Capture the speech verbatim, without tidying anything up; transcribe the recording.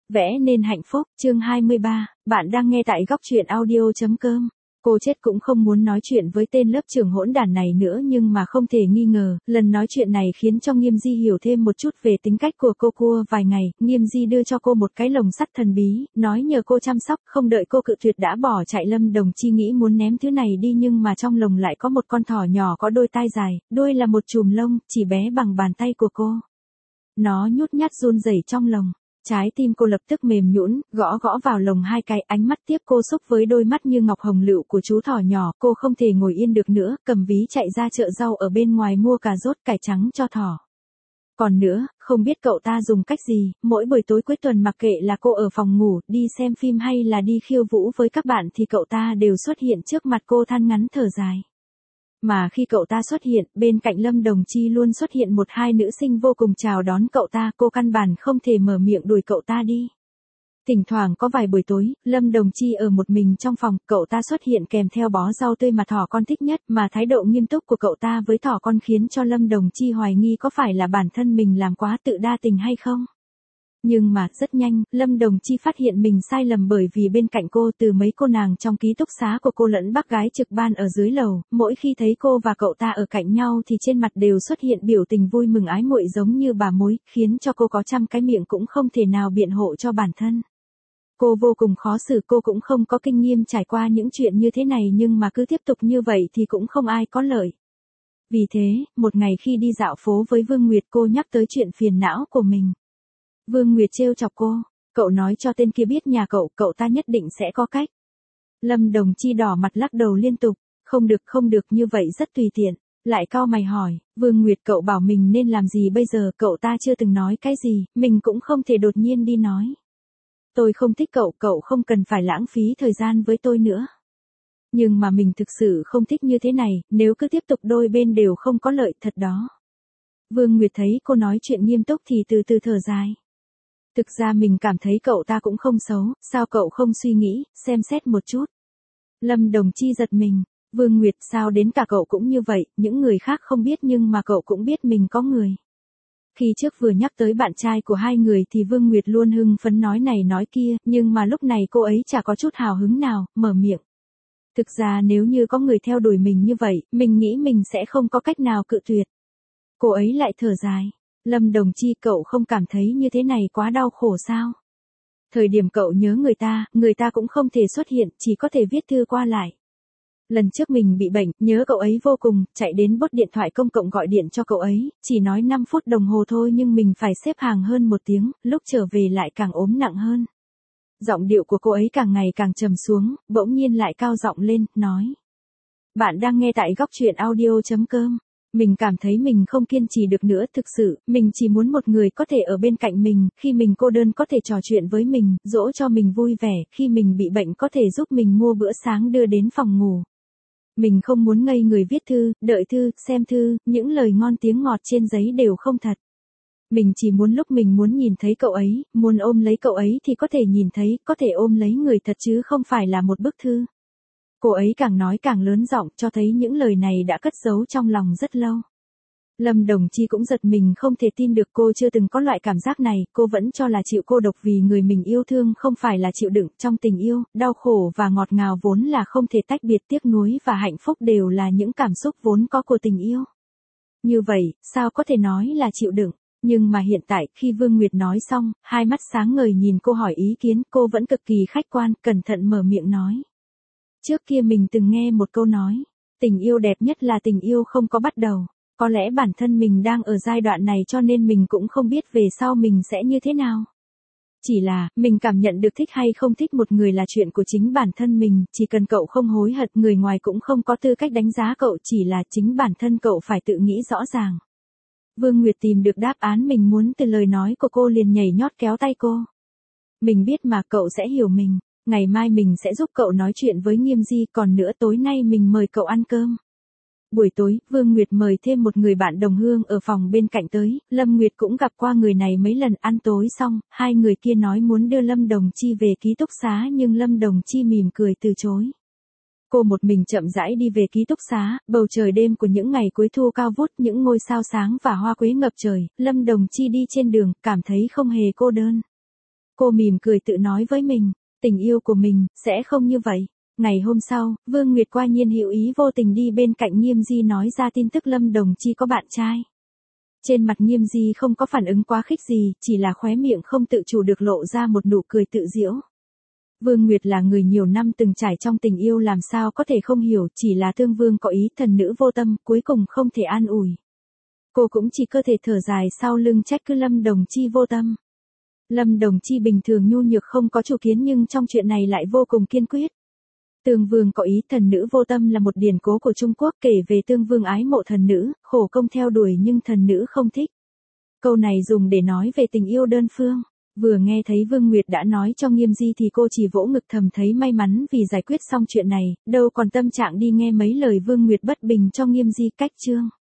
Vẽ nên hạnh phúc, chương hai mươi ba, bạn đang nghe tại góc truyện audio.com. Cô chết cũng không muốn nói chuyện với tên lớp trưởng hỗn đản này nữa, nhưng mà không thể nghi ngờ, lần nói chuyện này khiến cho Nghiêm Di hiểu thêm một chút về tính cách của cô. Cua vài ngày, Nghiêm Di đưa cho cô một cái lồng sắt thần bí, nói nhờ cô chăm sóc. Không đợi cô cự tuyệt đã bỏ chạy. Lâm Đồng Chi nghĩ muốn ném thứ này đi, nhưng mà trong lồng lại có một con thỏ nhỏ có đôi tai dài, đuôi là một chùm lông, chỉ bé bằng bàn tay của cô. Nó nhút nhát run rẩy trong lồng. Trái tim cô lập tức mềm nhũn, gõ gõ vào lồng hai cái, ánh mắt tiếp cô xúc với đôi mắt như ngọc hồng lựu của chú thỏ nhỏ. Cô không thể ngồi yên được nữa, cầm ví chạy ra chợ rau ở bên ngoài mua cà rốt, cải trắng cho thỏ. Còn nữa, không biết cậu ta dùng cách gì, mỗi buổi tối cuối tuần mặc kệ là cô ở phòng ngủ, đi xem phim hay là đi khiêu vũ với các bạn thì cậu ta đều xuất hiện trước mặt cô than ngắn thở dài. Mà khi cậu ta xuất hiện, bên cạnh Lâm Đồng Chi luôn xuất hiện một hai nữ sinh vô cùng chào đón cậu ta, cô căn bản không thể mở miệng đuổi cậu ta đi. Thỉnh thoảng có vài buổi tối, Lâm Đồng Chi ở một mình trong phòng, cậu ta xuất hiện kèm theo bó rau tươi mà thỏ con thích nhất, mà thái độ nghiêm túc của cậu ta với thỏ con khiến cho Lâm Đồng Chi hoài nghi có phải là bản thân mình làm quá tự đa tình hay không. Nhưng mà, rất nhanh, Lâm Đồng Chi phát hiện mình sai lầm, bởi vì bên cạnh cô, từ mấy cô nàng trong ký túc xá của cô lẫn bác gái trực ban ở dưới lầu, mỗi khi thấy cô và cậu ta ở cạnh nhau thì trên mặt đều xuất hiện biểu tình vui mừng ái muội giống như bà mối, khiến cho cô có trăm cái miệng cũng không thể nào biện hộ cho bản thân. Cô vô cùng khó xử, cô cũng không có kinh nghiệm trải qua những chuyện như thế này, nhưng mà cứ tiếp tục như vậy thì cũng không ai có lợi. Vì thế, một ngày khi đi dạo phố với Vương Nguyệt, cô nhắc tới chuyện phiền não của mình. Vương Nguyệt trêu chọc cô, cậu nói cho tên kia biết nhà cậu, cậu ta nhất định sẽ có cách. Lâm Đồng Chi đỏ mặt lắc đầu liên tục, không được không được, như vậy rất tùy tiện. Lại cau mày hỏi, Vương Nguyệt cậu bảo mình nên làm gì bây giờ, cậu ta chưa từng nói cái gì, mình cũng không thể đột nhiên đi nói. Tôi không thích cậu, cậu không cần phải lãng phí thời gian với tôi nữa. Nhưng mà mình thực sự không thích như thế này, nếu cứ tiếp tục đôi bên đều không có lợi thật đó. Vương Nguyệt thấy cô nói chuyện nghiêm túc thì từ từ thở dài. Thực ra mình cảm thấy cậu ta cũng không xấu, sao cậu không suy nghĩ, xem xét một chút. Lâm Đồng Chi giật mình, Vương Nguyệt sao đến cả cậu cũng như vậy, những người khác không biết nhưng mà cậu cũng biết mình có người. Khi trước vừa nhắc tới bạn trai của hai người thì Vương Nguyệt luôn hưng phấn nói này nói kia, nhưng mà lúc này cô ấy chả có chút hào hứng nào, mở miệng. Thực ra nếu như có người theo đuổi mình như vậy, mình nghĩ mình sẽ không có cách nào cự tuyệt. Cô ấy lại thở dài. Lâm Đồng Chi cậu không cảm thấy như thế này quá đau khổ sao? Thời điểm cậu nhớ người ta, người ta cũng không thể xuất hiện, chỉ có thể viết thư qua lại. Lần trước mình bị bệnh, nhớ cậu ấy vô cùng, chạy đến bốt điện thoại công cộng gọi điện cho cậu ấy, chỉ nói năm phút đồng hồ thôi nhưng mình phải xếp hàng hơn một tiếng, lúc trở về lại càng ốm nặng hơn. Giọng điệu của cô ấy càng ngày càng trầm xuống, bỗng nhiên lại cao giọng lên, nói. Bạn đang nghe tại góc truyện audio.com. Mình cảm thấy mình không kiên trì được nữa, thực sự, mình chỉ muốn một người có thể ở bên cạnh mình, khi mình cô đơn có thể trò chuyện với mình, dỗ cho mình vui vẻ, khi mình bị bệnh có thể giúp mình mua bữa sáng đưa đến phòng ngủ. Mình không muốn ngây người viết thư, đợi thư, xem thư, những lời ngon tiếng ngọt trên giấy đều không thật. Mình chỉ muốn lúc mình muốn nhìn thấy cậu ấy, muốn ôm lấy cậu ấy thì có thể nhìn thấy, có thể ôm lấy người thật chứ không phải là một bức thư. Cô ấy càng nói càng lớn giọng, cho thấy những lời này đã cất giấu trong lòng rất lâu. Lâm Đồng Chi cũng giật mình, không thể tin được cô chưa từng có loại cảm giác này, cô vẫn cho là chịu cô độc vì người mình yêu thương không phải là chịu đựng. Trong tình yêu, đau khổ và ngọt ngào vốn là không thể tách biệt, tiếc nuối và hạnh phúc đều là những cảm xúc vốn có của tình yêu. Như vậy, sao có thể nói là chịu đựng? Nhưng mà hiện tại, khi Vương Nguyệt nói xong, hai mắt sáng ngời nhìn cô hỏi ý kiến, cô vẫn cực kỳ khách quan, cẩn thận mở miệng nói. Trước kia mình từng nghe một câu nói, tình yêu đẹp nhất là tình yêu không có bắt đầu. Có lẽ bản thân mình đang ở giai đoạn này cho nên mình cũng không biết về sau mình sẽ như thế nào. Chỉ là, mình cảm nhận được thích hay không thích một người là chuyện của chính bản thân mình, chỉ cần cậu không hối hận, người ngoài cũng không có tư cách đánh giá cậu, chỉ là chính bản thân cậu phải tự nghĩ rõ ràng. Vương Nguyệt tìm được đáp án mình muốn từ lời nói của cô, liền nhảy nhót kéo tay cô. Mình biết mà, cậu sẽ hiểu mình. Ngày mai mình sẽ giúp cậu nói chuyện với Nghiêm Di, còn nữa tối nay mình mời cậu ăn cơm. Buổi tối, Vương Nguyệt mời thêm một người bạn đồng hương ở phòng bên cạnh tới, Lâm Nguyệt cũng gặp qua người này mấy lần. Ăn tối xong, hai người kia nói muốn đưa Lâm Đồng Chi về ký túc xá nhưng Lâm Đồng Chi mỉm cười từ chối. Cô một mình chậm rãi đi về ký túc xá, bầu trời đêm của những ngày cuối thu cao vút, những ngôi sao sáng và hoa quế ngập trời, Lâm Đồng Chi đi trên đường, cảm thấy không hề cô đơn. Cô mỉm cười tự nói với mình, tình yêu của mình, sẽ không như vậy. Ngày hôm sau, Vương Nguyệt qua nhiên hữu ý vô tình đi bên cạnh Nghiêm Di nói ra tin tức Lâm Đồng Chi có bạn trai. Trên mặt Nghiêm Di không có phản ứng quá khích gì, chỉ là khóe miệng không tự chủ được lộ ra một nụ cười tự giễu. Vương Nguyệt là người nhiều năm từng trải trong tình yêu làm sao có thể không hiểu, chỉ là Tương Vương có ý thần nữ vô tâm, cuối cùng không thể an ủi. Cô cũng chỉ cơ thể thở dài sau lưng trách cứ Lâm Đồng Chi vô tâm. Lâm Đồng Chi bình thường nhu nhược không có chủ kiến nhưng trong chuyện này lại vô cùng kiên quyết. Tương Vương có ý thần nữ vô tâm là một điển cố của Trung Quốc kể về Tương Vương ái mộ thần nữ, khổ công theo đuổi nhưng thần nữ không thích. Câu này dùng để nói về tình yêu đơn phương. Vừa nghe thấy Vương Nguyệt đã nói cho Nghiêm Di thì cô chỉ vỗ ngực thầm thấy may mắn vì giải quyết xong chuyện này, đâu còn tâm trạng đi nghe mấy lời Vương Nguyệt bất bình cho Nghiêm Di cách chương.